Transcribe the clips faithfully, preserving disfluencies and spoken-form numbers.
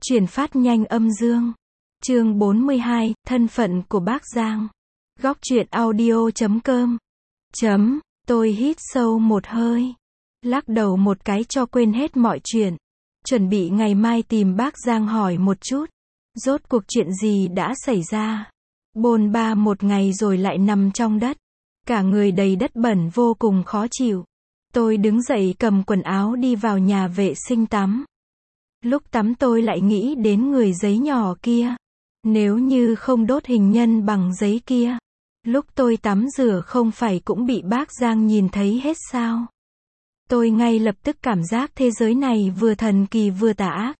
Chuyển phát nhanh âm dương. Chương bốn mươi hai, thân phận của bác Giang. Góc truyện audio chấm com. Chấm, tôi hít sâu một hơi. Lắc đầu một cái cho quên hết mọi chuyện. Chuẩn bị ngày mai tìm bác Giang hỏi một chút. Rốt cuộc chuyện gì đã xảy ra. Bồn ba một ngày rồi lại nằm trong đất. Cả người đầy đất bẩn vô cùng khó chịu. Tôi đứng dậy cầm quần áo đi vào nhà vệ sinh tắm. Lúc tắm tôi lại nghĩ đến người giấy nhỏ kia. Nếu như không đốt hình nhân bằng giấy kia, lúc tôi tắm rửa không phải cũng bị bác Giang nhìn thấy hết sao? Tôi ngay lập tức cảm giác thế giới này vừa thần kỳ vừa tà ác.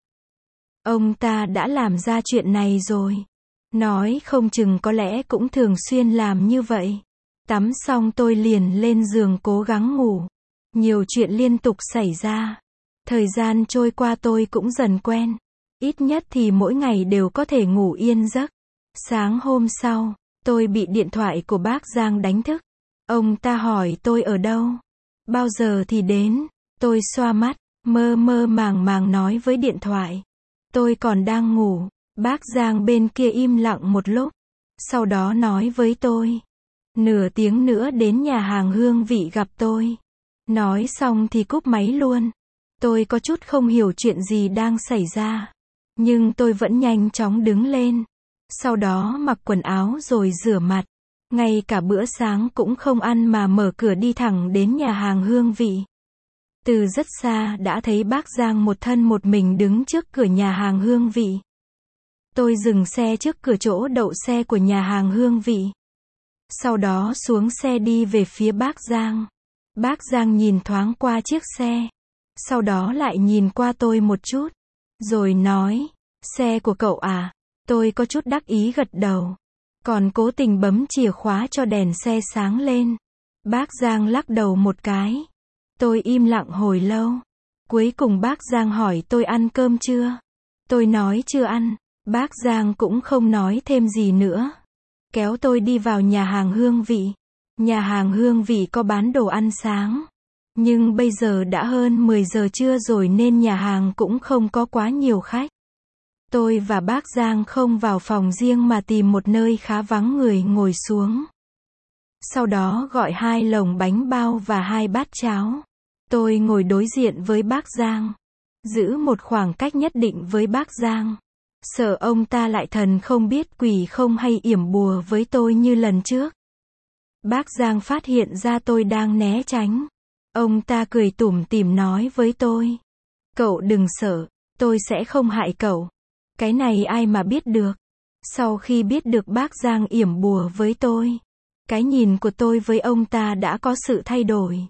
Ông ta đã làm ra chuyện này rồi. Nói không chừng có lẽ cũng thường xuyên làm như vậy. Tắm xong tôi liền lên giường cố gắng ngủ. Nhiều chuyện liên tục xảy ra. Thời gian trôi qua tôi cũng dần quen. Ít nhất thì mỗi ngày đều có thể ngủ yên giấc. Sáng hôm sau, tôi bị điện thoại của bác Giang đánh thức. Ông ta hỏi tôi ở đâu? Bao giờ thì đến? Tôi xoa mắt, mơ mơ màng màng nói với điện thoại. Tôi còn đang ngủ. Bác Giang bên kia im lặng một lúc. Sau đó nói với tôi. Nửa tiếng nữa đến nhà hàng Hương Vị gặp tôi. Nói xong thì cúp máy luôn. Tôi có chút không hiểu chuyện gì đang xảy ra. Nhưng tôi vẫn nhanh chóng đứng lên. Sau đó mặc quần áo rồi rửa mặt. Ngay cả bữa sáng cũng không ăn mà mở cửa đi thẳng đến nhà hàng Hương Vị. Từ rất xa đã thấy bác Giang một thân một mình đứng trước cửa nhà hàng Hương Vị. Tôi dừng xe trước cửa chỗ đậu xe của nhà hàng Hương Vị. Sau đó xuống xe đi về phía bác Giang. Bác Giang nhìn thoáng qua chiếc xe. Sau đó lại nhìn qua tôi một chút. Rồi nói, xe của cậu à? Tôi có chút đắc ý gật đầu. Còn cố tình bấm chìa khóa cho đèn xe sáng lên. Bác Giang lắc đầu một cái. Tôi im lặng hồi lâu. Cuối cùng bác Giang hỏi tôi ăn cơm chưa? Tôi nói chưa ăn. Bác Giang cũng không nói thêm gì nữa. Kéo tôi đi vào nhà hàng Hương Vị. Nhà hàng Hương Vị có bán đồ ăn sáng. Nhưng bây giờ đã hơn mười giờ trưa rồi nên nhà hàng cũng không có quá nhiều khách. Tôi và bác Giang không vào phòng riêng mà tìm một nơi khá vắng người ngồi xuống. Sau đó gọi hai lồng bánh bao và hai bát cháo. Tôi ngồi đối diện với bác Giang. Giữ một khoảng cách nhất định với bác Giang. Sợ ông ta lại thần không biết quỷ không hay yểm bùa với tôi như lần trước. Bác Giang phát hiện ra tôi đang né tránh. Ông ta cười tủm tỉm nói với tôi. Cậu đừng sợ, tôi sẽ không hại cậu. Cái này ai mà biết được. Sau khi biết được bác Giang yểm bùa với tôi, cái nhìn của tôi với ông ta đã có sự thay đổi.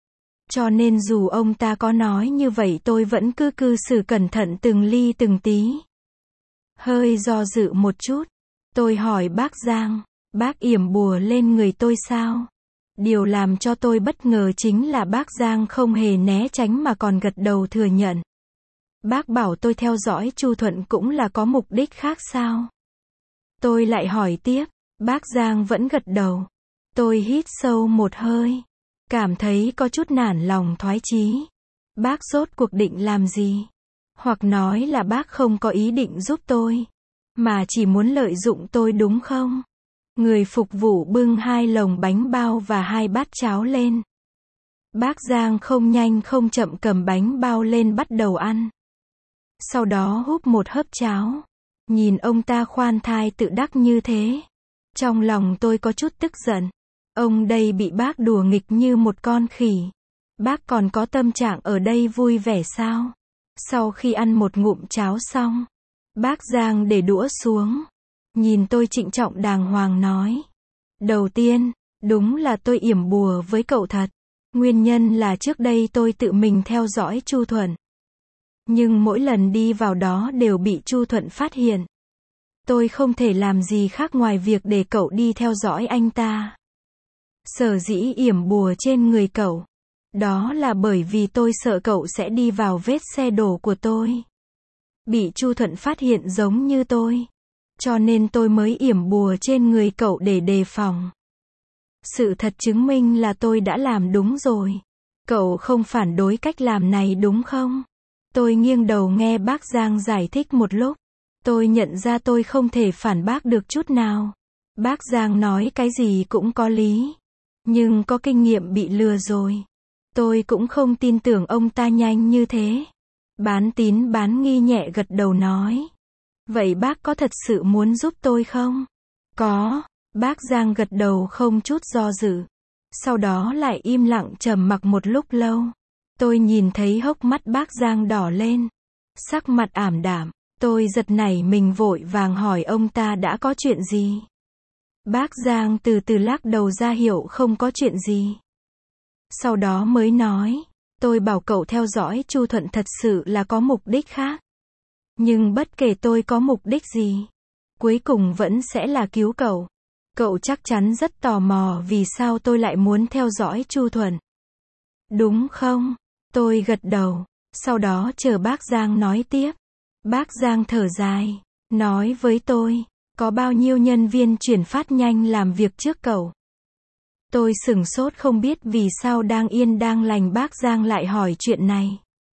Cho nên dù ông ta có nói như vậy tôi vẫn cứ cư xử cẩn thận từng ly từng tí. Hơi do dự một chút, tôi hỏi bác Giang, bác yểm bùa lên người tôi sao? Điều làm cho tôi bất ngờ chính là bác Giang không hề né tránh mà còn gật đầu thừa nhận. Bác bảo tôi theo dõi Chu Thuận cũng là có mục đích khác sao? Tôi lại hỏi tiếp, bác Giang vẫn gật đầu. Tôi hít sâu một hơi, cảm thấy có chút nản lòng thoái chí. Bác rốt cuộc định làm gì? Hoặc nói là bác không có ý định giúp tôi, mà chỉ muốn lợi dụng tôi đúng không? Người phục vụ bưng hai lồng bánh bao và hai bát cháo lên. Bác Giang không nhanh không chậm cầm bánh bao lên bắt đầu ăn. Sau đó húp một hớp cháo. Nhìn ông ta khoan thai tự đắc như thế. Trong lòng tôi có chút tức giận. Ông đây bị bác đùa nghịch như một con khỉ. Bác còn có tâm trạng ở đây vui vẻ sao? Sau khi ăn một ngụm cháo xong, bác Giang để đũa xuống. Nhìn tôi trịnh trọng đàng hoàng nói. Đầu tiên, đúng là tôi yểm bùa với cậu thật. Nguyên nhân là trước đây tôi tự mình theo dõi Chu Thuận. Nhưng mỗi lần đi vào đó đều bị Chu Thuận phát hiện. Tôi không thể làm gì khác ngoài việc để cậu đi theo dõi anh ta. Sở dĩ yểm bùa trên người cậu. Đó là bởi vì tôi sợ cậu sẽ đi vào vết xe đổ của tôi. Bị Chu Thuận phát hiện giống như tôi. Cho nên tôi mới yểm bùa trên người cậu để đề phòng. Sự thật chứng minh là tôi đã làm đúng rồi. Cậu không phản đối cách làm này đúng không? Tôi nghiêng đầu nghe bác Giang giải thích một lúc. Tôi nhận ra tôi không thể phản bác được chút nào. Bác Giang nói cái gì cũng có lý. Nhưng có kinh nghiệm bị lừa rồi. Tôi cũng không tin tưởng ông ta nhanh như thế. Bán tín bán nghi nhẹ gật đầu nói. Vậy bác có thật sự muốn giúp tôi không? Có. Bác Giang gật đầu không chút do dự. Sau đó lại im lặng trầm mặc một lúc lâu. Tôi nhìn thấy hốc mắt bác Giang đỏ lên. Sắc mặt ảm đạm. Tôi giật nảy mình vội vàng hỏi ông ta đã có chuyện gì. Bác Giang từ từ lắc đầu ra hiệu không có chuyện gì. Sau đó mới nói, tôi bảo cậu theo dõi Chu Thuận thật sự là có mục đích khác. Nhưng bất kể tôi có mục đích gì, cuối cùng vẫn sẽ là cứu cậu. Cậu chắc chắn rất tò mò vì sao tôi lại muốn theo dõi Chu Thuận. Đúng không? Tôi gật đầu. Sau đó chờ bác Giang nói tiếp. Bác Giang thở dài, nói với tôi, có bao nhiêu nhân viên chuyển phát nhanh làm việc trước cậu? Tôi sửng sốt không biết vì sao đang yên đang lành bác Giang lại hỏi chuyện này.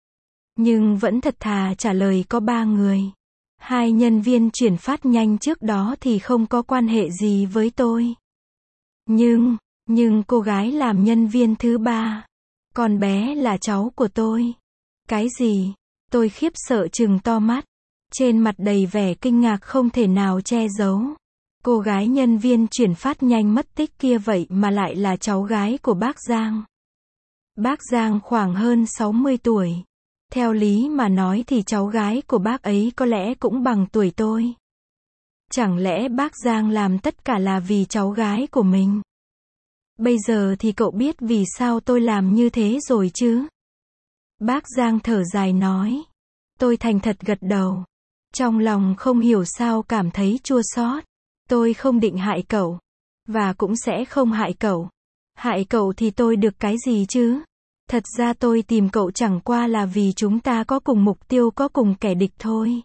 Nhưng vẫn thật thà trả lời có ba người. Hai nhân viên chuyển phát nhanh trước đó thì không có quan hệ gì với tôi. Nhưng, nhưng cô gái làm nhân viên thứ ba, con bé là cháu của tôi. Cái gì? Tôi khiếp sợ trừng to mắt. Trên mặt đầy vẻ kinh ngạc không thể nào che giấu. Cô gái nhân viên chuyển phát nhanh mất tích kia vậy mà lại là cháu gái của bác Giang. Bác Giang khoảng hơn sáu mươi tuổi. Theo lý mà nói thì cháu gái của bác ấy có lẽ cũng bằng tuổi tôi. Chẳng lẽ bác Giang làm tất cả là vì cháu gái của mình? Bây giờ thì cậu biết vì sao tôi làm như thế rồi chứ? Bác Giang thở dài nói. Tôi thành thật gật đầu. Trong lòng không hiểu sao cảm thấy chua xót. Tôi không định hại cậu. Và cũng sẽ không hại cậu. Hại cậu thì tôi được cái gì chứ? Thật ra tôi tìm cậu chẳng qua là vì chúng ta có cùng mục tiêu có cùng kẻ địch thôi.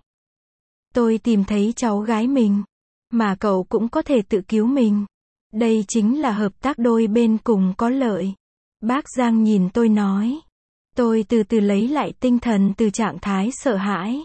Tôi tìm thấy cháu gái mình. Mà cậu cũng có thể tự cứu mình. Đây chính là hợp tác đôi bên cùng có lợi. Bác Giang nhìn tôi nói. Tôi từ từ lấy lại tinh thần từ trạng thái sợ hãi.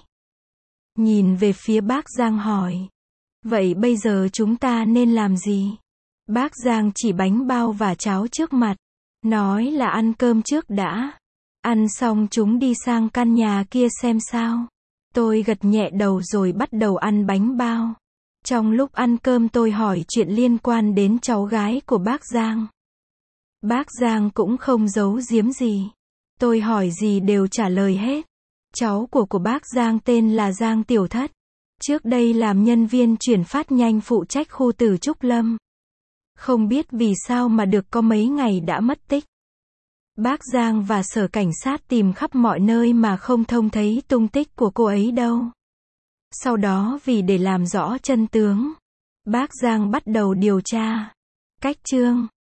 Nhìn về phía bác Giang hỏi. Vậy bây giờ chúng ta nên làm gì? Bác Giang chỉ bánh bao và cháo trước mặt. Nói là ăn cơm trước đã. Ăn xong chúng đi sang căn nhà kia xem sao. Tôi gật nhẹ đầu rồi bắt đầu ăn bánh bao. Trong lúc ăn cơm tôi hỏi chuyện liên quan đến cháu gái của bác Giang. Bác Giang cũng không giấu giếm gì. Tôi hỏi gì đều trả lời hết. Cháu của của bác Giang tên là Giang Tiểu Thất. Trước đây làm nhân viên chuyển phát nhanh phụ trách khu Từ Trúc Lâm. Không biết vì sao mà được có mấy ngày đã mất tích. Bác Giang và sở cảnh sát tìm khắp mọi nơi mà không thông thấy tung tích của cô ấy đâu. Sau đó vì để làm rõ chân tướng, bác Giang bắt đầu điều tra. Cách chương